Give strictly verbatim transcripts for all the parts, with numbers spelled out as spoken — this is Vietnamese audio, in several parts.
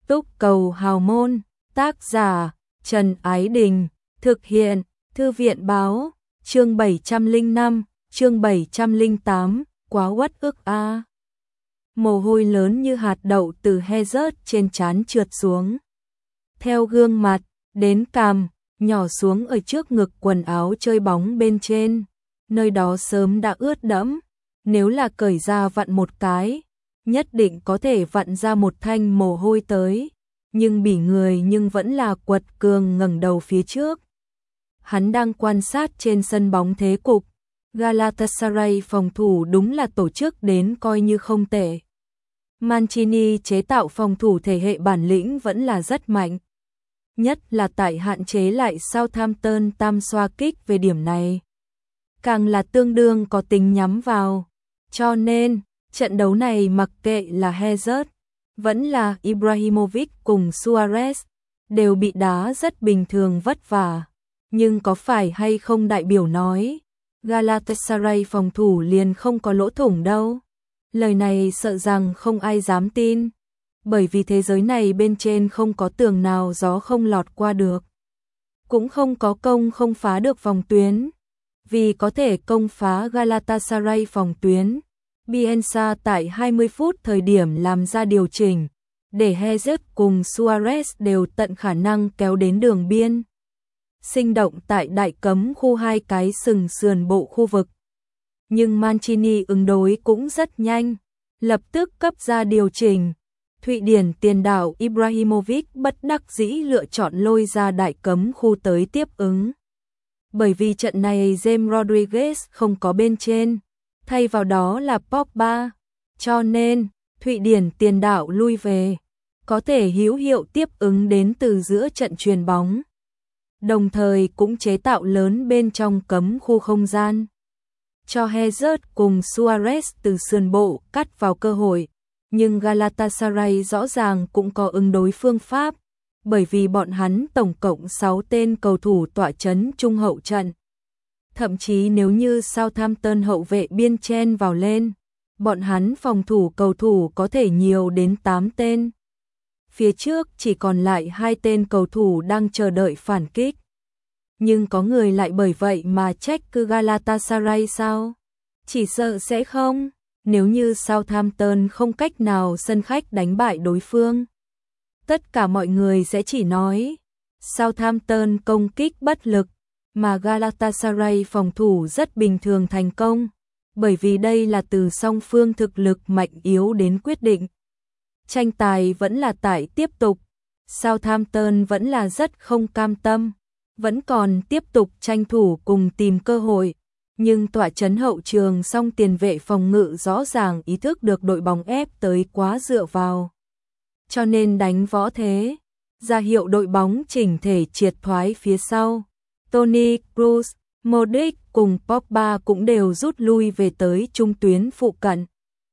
Túc cầu hào môn, tác giả Trần Ái Đình, thực hiện Thư viện báo, chương bảy trăm lẻ năm, chương bảy trăm lẻ tám, quá uất ức a. Mồ hôi lớn như hạt đậu từ Herzert trên trán trượt xuống. Theo gương mặt, đến cằm, nhỏ xuống ở trước ngực quần áo chơi bóng bên trên. Nơi đó sớm đã ướt đẫm, nếu là cởi ra vặn một cái, nhất định có thể vặn ra một thanh mồ hôi tới. Nhưng bỉ người nhưng vẫn là quật cường ngẩng đầu phía trước. Hắn đang quan sát trên sân bóng thế cục. Galatasaray phòng thủ đúng là tổ chức đến coi như không tệ. Mancini chế tạo phòng thủ thể hệ bản lĩnh vẫn là rất mạnh. Nhất là tại hạn chế lại Southampton tam xoa kích về điểm này. Càng là tương đương có tính nhắm vào. Cho nên, trận đấu này mặc kệ là Herzert, vẫn là Ibrahimovic cùng Suarez, đều bị đá rất bình thường vất vả. Nhưng có phải hay không đại biểu nói, Galatasaray phòng thủ liền không có lỗ thủng đâu. Lời này sợ rằng không ai dám tin, bởi vì thế giới này bên trên không có tường nào gió không lọt qua được. Cũng không có công không phá được phòng tuyến. Vì có thể công phá Galatasaray phòng tuyến, Bielsa tại hai mươi phút thời điểm làm ra điều chỉnh, để Herzert cùng Suarez đều tận khả năng kéo đến đường biên. Sinh động tại đại cấm khu hai cái sừng sườn bộ khu vực. Nhưng Mancini ứng đối cũng rất nhanh, lập tức cấp ra điều chỉnh. Thụy Điển tiền đạo Ibrahimovic bất đắc dĩ lựa chọn lôi ra đại cấm khu tới tiếp ứng. Bởi vì trận này James Rodriguez không có bên trên, thay vào đó là Pogba, cho nên Thụy Điển tiền đạo lui về, có thể hữu hiệu tiếp ứng đến từ giữa trận chuyền bóng. Đồng thời cũng chế tạo lớn bên trong cấm khu không gian, cho Herzert cùng Suarez từ sườn bộ cắt vào cơ hội. Nhưng Galatasaray rõ ràng cũng có ứng đối phương pháp, bởi vì bọn hắn tổng cộng sáu tên cầu thủ tọa chấn trung hậu trận. Thậm chí nếu như Southampton hậu vệ biên chen vào lên, bọn hắn phòng thủ cầu thủ có thể nhiều đến tám tên. Phía trước chỉ còn lại hai tên cầu thủ đang chờ đợi phản kích. Nhưng có người lại bởi vậy mà trách cứ Galatasaray sao? Chỉ sợ sẽ không, nếu như Southampton không cách nào sân khách đánh bại đối phương. Tất cả mọi người sẽ chỉ nói Southampton công kích bất lực, mà Galatasaray phòng thủ rất bình thường thành công, bởi vì đây là từ song phương thực lực mạnh yếu đến quyết định. Tranh tài vẫn là tại tiếp tục, Southampton vẫn là rất không cam tâm, vẫn còn tiếp tục tranh thủ cùng tìm cơ hội, nhưng tọa chấn hậu trường song tiền vệ phòng ngự rõ ràng ý thức được đội bóng ép tới quá dựa vào. Cho nên đánh võ thế, ra hiệu đội bóng chỉnh thể triệt thoái phía sau. Toni Kroos, Modric cùng Pogba cũng đều rút lui về tới trung tuyến phụ cận.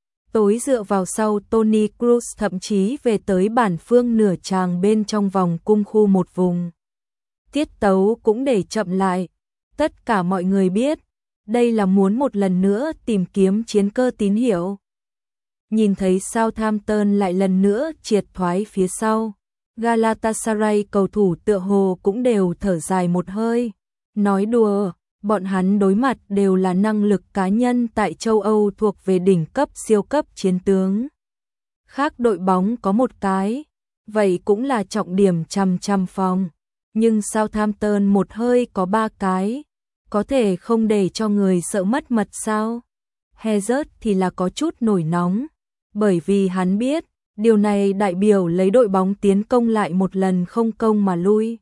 Tối dựa vào sau Toni Kroos thậm chí về tới bản phương nửa tràng bên trong vòng cung khu một vùng. Tiết tấu cũng để chậm lại. Tất cả mọi người biết, đây là muốn một lần nữa tìm kiếm chiến cơ tín hiệu. Nhìn thấy Southampton lại lần nữa triệt thoái phía sau, Galatasaray cầu thủ tựa hồ cũng đều thở dài một hơi. Nói đùa, bọn hắn đối mặt đều là năng lực cá nhân tại châu Âu thuộc về đỉnh cấp siêu cấp chiến tướng. Khác đội bóng có một cái, vậy cũng là trọng điểm trăm trăm phòng. Nhưng Southampton một hơi có ba cái, có thể không để cho người sợ mất mật sao? Herzert thì là có chút nổi nóng, bởi vì hắn biết, điều này đại biểu lấy đội bóng tiến công lại một lần không công mà lui.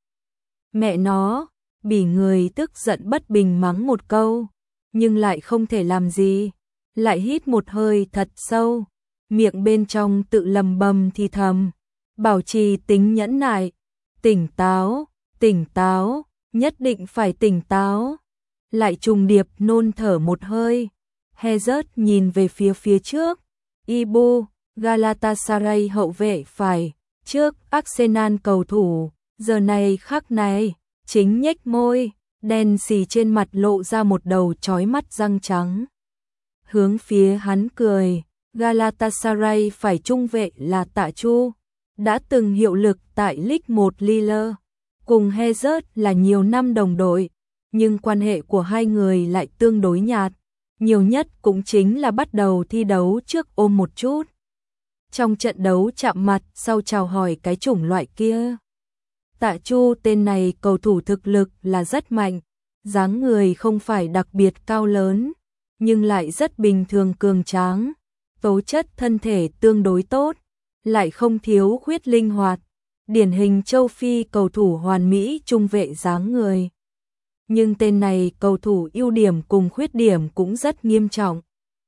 Mẹ nó, bỉ người tức giận bất bình mắng một câu, nhưng lại không thể làm gì, lại hít một hơi thật sâu, miệng bên trong tự lầm bầm thì thầm, bảo trì tính nhẫn nại, tỉnh táo, tỉnh táo, nhất định phải tỉnh táo. Lại trùng điệp nôn thở một hơi, Herzert nhìn về phía phía trước, Ibu, Galatasaray hậu vệ phải, trước Arsenal cầu thủ, giờ này khắc này, chính nhếch môi, đen xì trên mặt lộ ra một đầu chói mắt răng trắng. Hướng phía hắn cười, Galatasaray phải trung vệ là Tạ Chu, đã từng hiệu lực tại League một Lille, cùng Hazard là nhiều năm đồng đội, nhưng quan hệ của hai người lại tương đối nhạt, nhiều nhất cũng chính là bắt đầu thi đấu trước ôm một chút. Trong trận đấu chạm mặt sau chào hỏi cái chủng loại kia. Tạ Chu tên này cầu thủ thực lực là rất mạnh, dáng người không phải đặc biệt cao lớn, nhưng lại rất bình thường cường tráng, tố chất thân thể tương đối tốt, lại không thiếu khuyết linh hoạt, điển hình châu Phi cầu thủ hoàn mỹ trung vệ dáng người. Nhưng tên này cầu thủ ưu điểm cùng khuyết điểm cũng rất nghiêm trọng.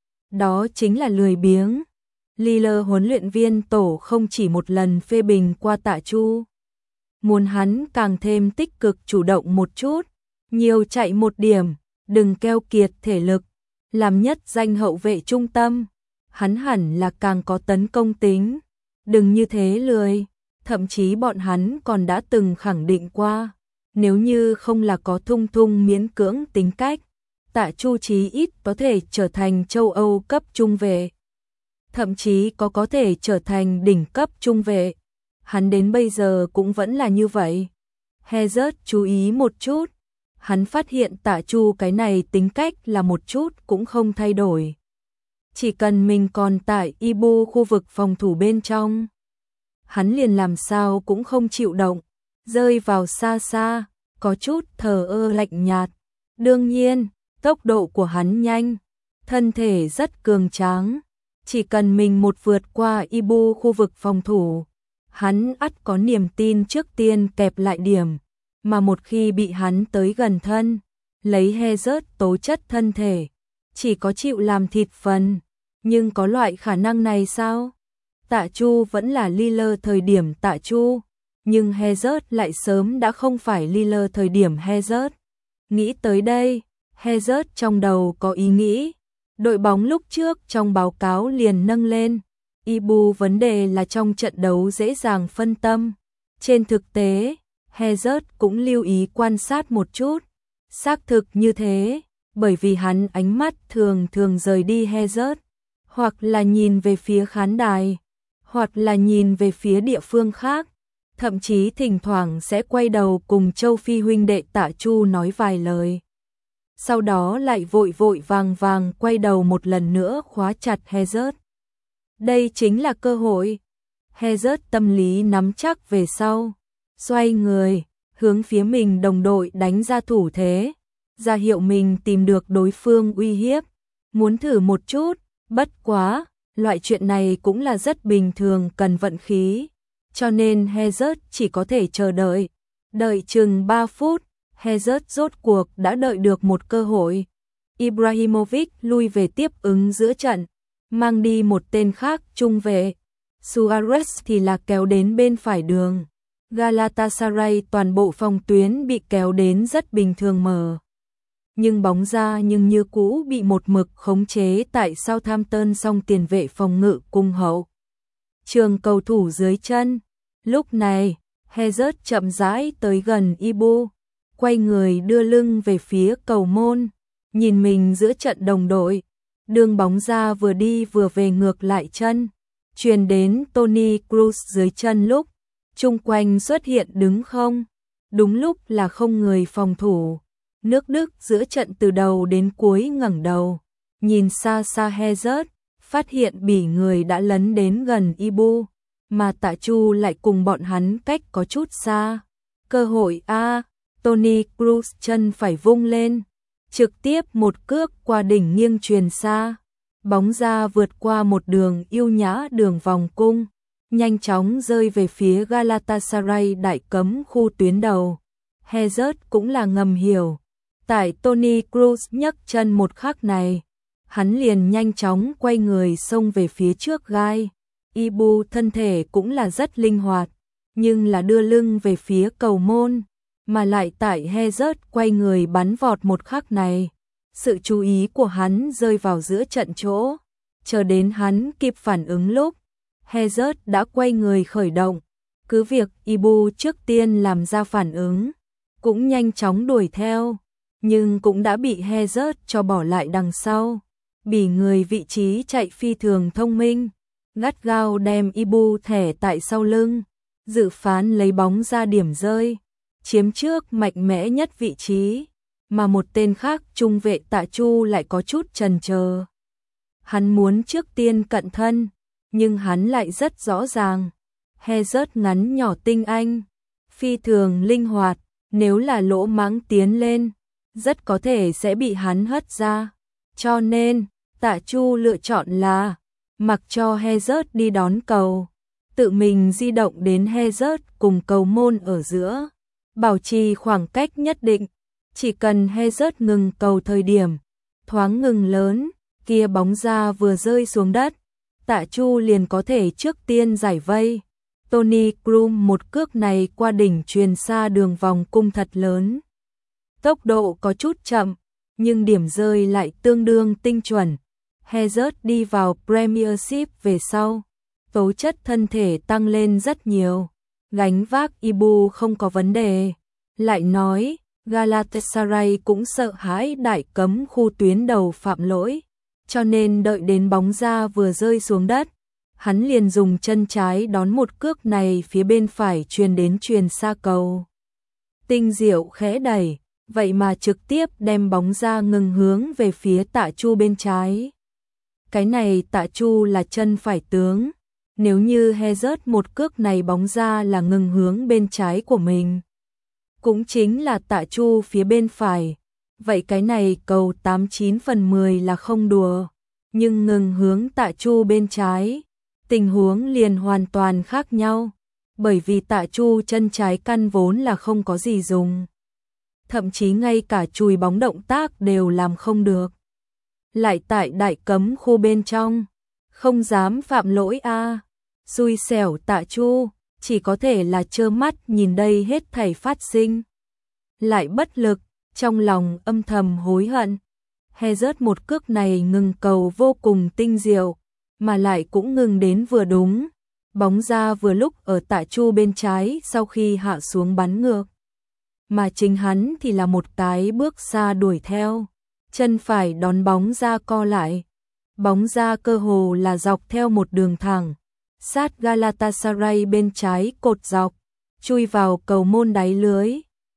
Đó chính là lười biếng. Lille huấn luyện viên tổ không chỉ một lần phê bình qua Tạ Chu, muốn hắn càng thêm tích cực chủ động một chút, nhiều chạy một điểm, đừng keo kiệt thể lực, làm nhất danh hậu vệ trung tâm, hắn hẳn là càng có tấn công tính, đừng như thế lười, thậm chí bọn hắn còn đã từng khẳng định qua, nếu như không là có thung thung miễn cưỡng tính cách, Tạ Chu chí ít có thể trở thành châu Âu cấp trung vệ, thậm chí có có thể trở thành đỉnh cấp trung vệ. Hắn đến bây giờ cũng vẫn là như vậy. Hazard chú ý một chút, hắn phát hiện Tạ Chu cái này tính cách là một chút cũng không thay đổi. Chỉ cần mình còn tại Ibu khu vực phòng thủ bên trong, hắn liền làm sao cũng không chịu động, rơi vào xa xa, có chút thờ ơ lạnh nhạt. Đương nhiên, tốc độ của hắn nhanh, thân thể rất cường tráng, chỉ cần mình một vượt qua Ibu khu vực phòng thủ, hắn ắt có niềm tin trước tiên kẹp lại điểm, mà một khi bị hắn tới gần thân, lấy Hazard tố chất thân thể, chỉ có chịu làm thịt phần, nhưng có loại khả năng này sao? Tạ Chu vẫn là Lille thời điểm Tạ Chu, nhưng Hazard lại sớm đã không phải Lille thời điểm Hazard. Nghĩ tới đây, Hazard trong đầu có ý nghĩ, đội bóng lúc trước trong báo cáo liền nâng lên, Ibu vấn đề là trong trận đấu dễ dàng phân tâm. Trên thực tế, Hazard cũng lưu ý quan sát một chút, xác thực như thế, bởi vì hắn ánh mắt thường thường rời đi Hazard, hoặc là nhìn về phía khán đài, hoặc là nhìn về phía địa phương khác, thậm chí thỉnh thoảng sẽ quay đầu cùng châu Phi huynh đệ Tạ Chu nói vài lời. Sau đó lại vội vội vàng vàng quay đầu một lần nữa khóa chặt Hazard. Đây chính là cơ hội. Hazard tâm lý nắm chắc về sau, xoay người, hướng phía mình đồng đội đánh ra thủ thế, ra hiệu mình tìm được đối phương uy hiếp, muốn thử một chút, bất quá, loại chuyện này cũng là rất bình thường cần vận khí, cho nên Hazard chỉ có thể chờ đợi. Đợi chừng ba phút, Hazard rốt cuộc đã đợi được một cơ hội. Ibrahimovic lui về tiếp ứng giữa trận, mang đi một tên khác trung vệ. Suarez thì là kéo đến bên phải đường. Galatasaray toàn bộ phòng tuyến bị kéo đến rất bình thường mở. Nhưng bóng ra nhưng như cũ bị một mực khống chế tại Southampton song tiền vệ phòng ngự cung hậu. Trường cầu thủ dưới chân. Lúc này, Hazard chậm rãi tới gần Ibu, quay người đưa lưng về phía cầu môn, nhìn mình giữa trận đồng đội. Đường bóng ra vừa đi vừa về ngược lại chân, truyền đến Toni Kroos dưới chân lúc, chung quanh xuất hiện đứng không, đúng lúc là không người phòng thủ. Nước Đức giữa trận từ đầu đến cuối ngẩng đầu, nhìn xa xa Hazard, phát hiện bỉ người đã lấn đến gần Ibu, mà Tạ Chu lại cùng bọn hắn cách có chút xa. Cơ hội a, Toni Kroos chân phải vung lên, trực tiếp một cước qua đỉnh nghiêng truyền xa, bóng ra vượt qua một đường yêu nhã đường vòng cung, nhanh chóng rơi về phía Galatasaray đại cấm khu tuyến đầu. Hazard cũng là ngầm hiểu, tại Toni Kroos nhấc chân một khắc này, hắn liền nhanh chóng quay người xông về phía trước gai. Ibu thân thể cũng là rất linh hoạt, nhưng là đưa lưng về phía cầu môn, mà lại tại Hazard quay người bắn vọt một khắc này, sự chú ý của hắn rơi vào giữa trận chỗ, chờ đến hắn kịp phản ứng lúc, Hazard đã quay người khởi động, cứ việc Ibu trước tiên làm ra phản ứng, cũng nhanh chóng đuổi theo, nhưng cũng đã bị Hazard cho bỏ lại đằng sau. Bỉ người vị trí chạy phi thường thông minh, gắt gao đem Ibu thẻ tại sau lưng, dự phán lấy bóng ra điểm rơi, chiếm trước mạnh mẽ nhất vị trí, mà một tên khác trung vệ Tạ Chu lại có chút chần chờ. Hắn muốn trước tiên cận thân, nhưng hắn lại rất rõ ràng, Hazard ngắn nhỏ tinh anh, phi thường linh hoạt, nếu là lỗ mãng tiến lên, rất có thể sẽ bị hắn hất ra. Cho nên, Tạ Chu lựa chọn là mặc cho Hazard đi đón cầu, tự mình di động đến Hazard cùng cầu môn ở giữa, bảo trì khoảng cách nhất định, chỉ cần Hazard ngừng cầu thời điểm, thoáng ngừng lớn, kia bóng ra vừa rơi xuống đất, Tạ Chu liền có thể trước tiên giải vây. Toni Kroos một cước này qua đỉnh truyền xa đường vòng cung thật lớn. Tốc độ có chút chậm, nhưng điểm rơi lại tương đương tinh chuẩn. Hazard đi vào Premiership về sau, tố chất thân thể tăng lên rất nhiều, gánh vác Ibu không có vấn đề. Lại nói, Galatasaray cũng sợ hãi đại cấm khu tuyến đầu phạm lỗi, cho nên đợi đến bóng ra vừa rơi xuống đất, hắn liền dùng chân trái đón một cước này phía bên phải truyền đến truyền xa cầu. Tinh diệu khẽ đẩy, vậy mà trực tiếp đem bóng ra ngừng hướng về phía Tạ Chu bên trái. Cái này Tạ Chu là chân phải tướng, nếu như Hazard một cước này bóng ra là ngừng hướng bên trái của mình, cũng chính là Tạ Chu phía bên phải, vậy cái này cầu tám chín phần mười là không đùa, nhưng ngừng hướng Tạ Chu bên trái, tình huống liền hoàn toàn khác nhau, bởi vì Tạ Chu chân trái căn vốn là không có gì dùng, thậm chí ngay cả chùi bóng động tác đều làm không được. Lại tại đại cấm khu bên trong, không dám phạm lỗi a, xui xẻo Tạ Chu, chỉ có thể là trơ mắt nhìn đây hết thảy phát sinh. Lại bất lực, trong lòng âm thầm hối hận. Hazard một cước này ngừng cầu vô cùng tinh diệu, mà lại cũng ngừng đến vừa đúng. Bóng ra vừa lúc ở Tạ Chu bên trái sau khi hạ xuống bắn ngược. Mà chính hắn thì là một cái bước xa đuổi theo, chân phải đón bóng ra co lại. Bóng ra cơ hồ là dọc theo một đường thẳng, sát Galatasaray bên trái cột dọc, chui vào cầu môn đáy lưới.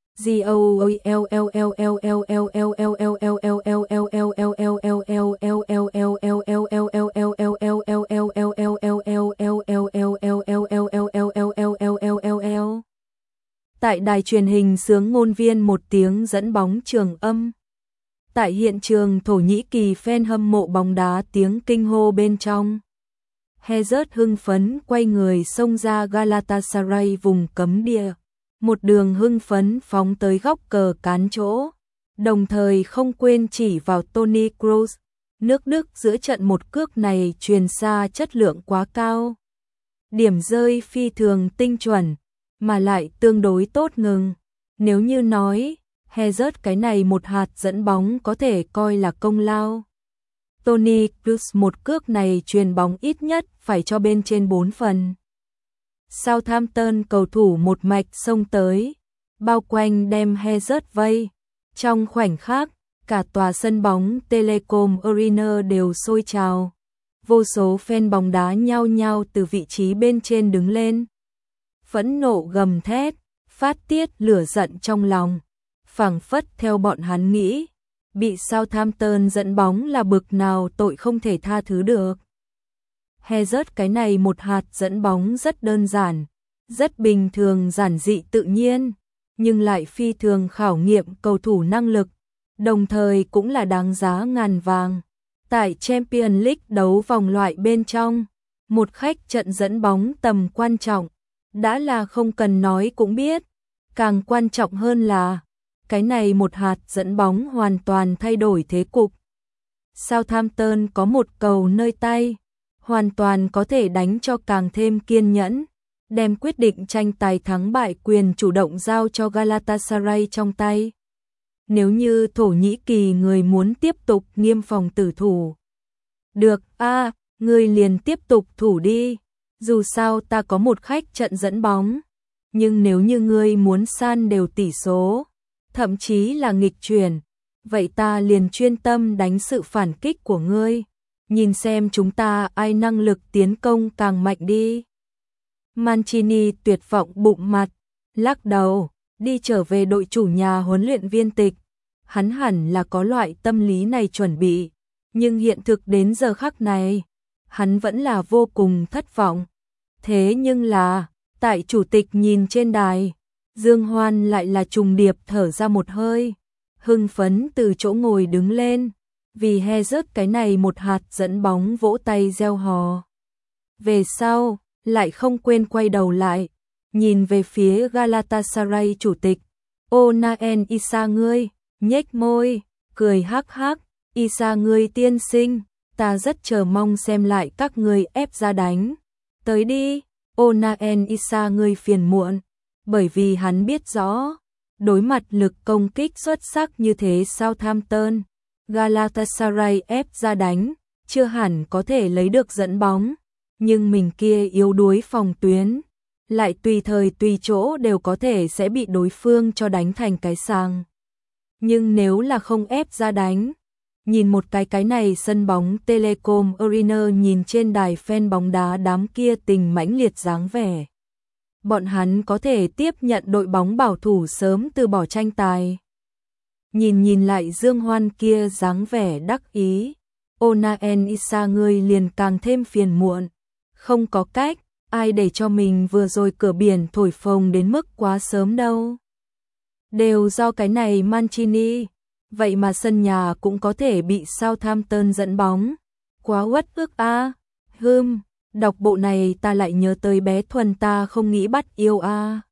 Tại đài truyền hình xướng ngôn viên một tiếng dẫn bóng trường âm. Tại hiện trường Thổ Nhĩ Kỳ fan hâm mộ bóng đá tiếng kinh hô bên trong. Hazard hưng phấn quay người xông ra Galatasaray vùng cấm địa, một đường hưng phấn phóng tới góc cờ cán chỗ, đồng thời không quên chỉ vào Toni Kroos. Nước Đức giữa trận một cước này truyền xa chất lượng quá cao, điểm rơi phi thường tinh chuẩn, mà lại tương đối tốt ngừng. Nếu như nói Hazard cái này một hạt dẫn bóng có thể coi là công lao, Toni Kroos một cước này truyền bóng ít nhất phải cho bên trên bốn phần. Southampton cầu thủ một mạch xông tới, bao quanh đem Hazard vây. Trong khoảnh khắc, cả tòa sân bóng Telecom Arena đều sôi trào. Vô số fan bóng đá nhao nhao từ vị trí bên trên đứng lên, phẫn nộ gầm thét, phát tiết lửa giận trong lòng. Phảng phất theo bọn hắn nghĩ, bị Southampton dẫn bóng là bực nào tội không thể tha thứ được. Hazard cái này một hạt dẫn bóng rất đơn giản, rất bình thường giản dị tự nhiên, nhưng lại phi thường khảo nghiệm cầu thủ năng lực, đồng thời cũng là đáng giá ngàn vàng. Tại Champions League đấu vòng loại bên trong, một khách trận dẫn bóng tầm quan trọng, đã là không cần nói cũng biết, càng quan trọng hơn là cái này một hạt dẫn bóng hoàn toàn thay đổi thế cục. Southampton có một cầu nơi tay, hoàn toàn có thể đánh cho càng thêm kiên nhẫn, đem quyết định tranh tài thắng bại quyền chủ động giao cho Galatasaray trong tay. Nếu như Thổ Nhĩ Kỳ người muốn tiếp tục nghiêm phòng tử thủ, được a, à, người liền tiếp tục thủ đi, dù sao ta có một khách trận dẫn bóng, nhưng nếu như ngươi muốn san đều tỷ số, thậm chí là nghịch chuyển, vậy ta liền chuyên tâm đánh sự phản kích của ngươi. nhìn xem chúng ta ai năng lực tiến công càng mạnh đi. Mancini tuyệt vọng bụng mặt, lắc đầu, đi trở về đội chủ nhà huấn luyện viên tịch. Hắn hẳn là có loại tâm lý này chuẩn bị, nhưng hiện thực đến giờ khắc này, hắn vẫn là vô cùng thất vọng. Thế nhưng là, tại chủ tịch nhìn trên đài, Dương Hoan lại là trùng điệp thở ra một hơi, hưng phấn từ chỗ ngồi đứng lên, vì he rớt cái này một hạt dẫn bóng vỗ tay reo hò. Về sau, lại không quên quay đầu lại, nhìn về phía Galatasaray chủ tịch, Onaen Isa ngươi, nhếch môi, cười hắc hắc, Isa ngươi tiên sinh, ta rất chờ mong xem lại các ngươi ép ra đánh. Tới đi, Onaen Isa ngươi phiền muộn, bởi vì hắn biết rõ, đối mặt lực công kích xuất sắc như thế Southampton, Galatasaray ép ra đánh, chưa hẳn có thể lấy được dẫn bóng, nhưng mình kia yếu đuối phòng tuyến, lại tùy thời tùy chỗ đều có thể sẽ bị đối phương cho đánh thành cái sàng. Nhưng nếu là không ép ra đánh, nhìn một cái cái này sân bóng Telecom Arena, nhìn trên đài fan bóng đá đám kia tình mãnh liệt dáng vẻ. Bọn hắn có thể tiếp nhận đội bóng bảo thủ sớm từ bỏ tranh tài. Nhìn nhìn lại Dương Hoan kia dáng vẻ đắc ý, Onaen Isa ngươi liền càng thêm phiền muộn. Không có cách, ai để cho mình vừa rồi cửa biển thổi phồng đến mức quá sớm đâu. Đều do cái này Mancini, vậy mà sân nhà cũng có thể bị Southampton dẫn bóng. Quá uất ức a. À. Hừm, đọc bộ này ta lại nhớ tới bé Thuần ta không nghĩ bắt yêu a. À.